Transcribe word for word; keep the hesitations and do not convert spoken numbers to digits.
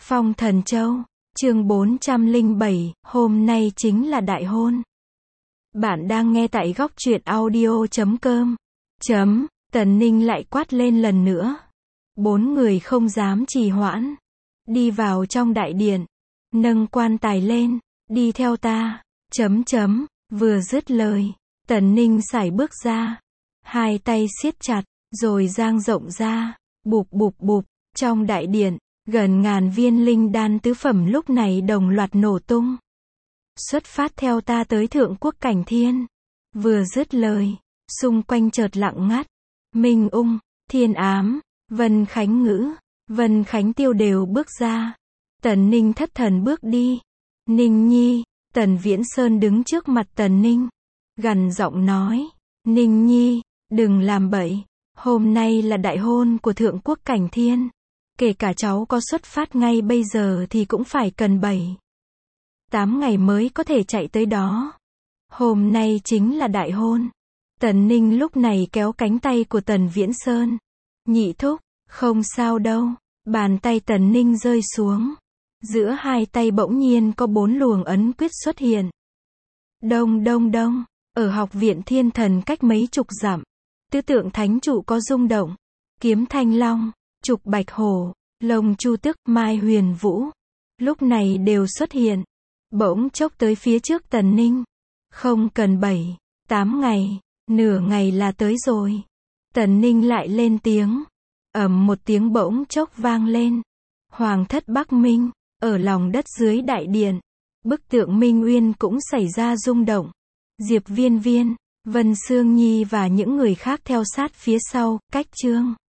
Phong Thần Châu, chương bốn trăm lẻ bảy, hôm nay chính là đại hôn. Bạn đang nghe tại góc truyện audio chấm com. Chấm, Tần Ninh lại quát lên lần nữa. Bốn người không dám trì hoãn. Đi vào trong đại điện. Nâng quan tài lên. Đi theo ta. Chấm chấm, vừa dứt lời. Tần Ninh sải bước ra. Hai tay siết chặt, rồi dang rộng ra. Bụp bụp bụp, trong đại điện. Gần ngàn viên linh đan tứ phẩm lúc này đồng loạt nổ tung. Xuất phát theo ta tới thượng quốc cảnh thiên. Vừa dứt lời, xung quanh chợt lặng ngắt. Minh Ung, Thiên Ám, Vân Khánh Ngữ, Vân Khánh Tiêu đều bước ra. Tần Ninh thất thần bước đi. Ninh Nhi, Tần Viễn Sơn đứng trước mặt Tần Ninh. Gằn giọng nói, Ninh Nhi, đừng làm bậy. Hôm nay là đại hôn của thượng quốc cảnh thiên. Kể cả cháu có xuất phát ngay bây giờ thì cũng phải cần bảy, tám ngày mới có thể chạy tới đó. Hôm nay chính là đại hôn. Tần Ninh lúc này kéo cánh tay của Tần Viễn Sơn. Nhị thúc, không sao đâu. Bàn tay Tần Ninh rơi xuống. Giữa hai tay bỗng nhiên có bốn luồng ấn quyết xuất hiện. Đông đông đông, ở học viện thiên thần cách mấy chục dặm. Tứ tượng thánh trụ có rung động. Kiếm thanh long, trục bạch hổ, lông chu tước, mai huyền vũ. Lúc này đều xuất hiện. Bỗng chốc tới phía trước Tần Ninh. Không cần bảy, tám ngày, nửa ngày là tới rồi. Tần Ninh lại lên tiếng. Ầm một tiếng bỗng chốc vang lên. Hoàng thất Bắc Minh, ở lòng đất dưới đại điện. Bức tượng Minh Uyên cũng xảy ra rung động. Diệp Viên Viên, Vân Sương Nhi và những người khác theo sát phía sau, cách chương.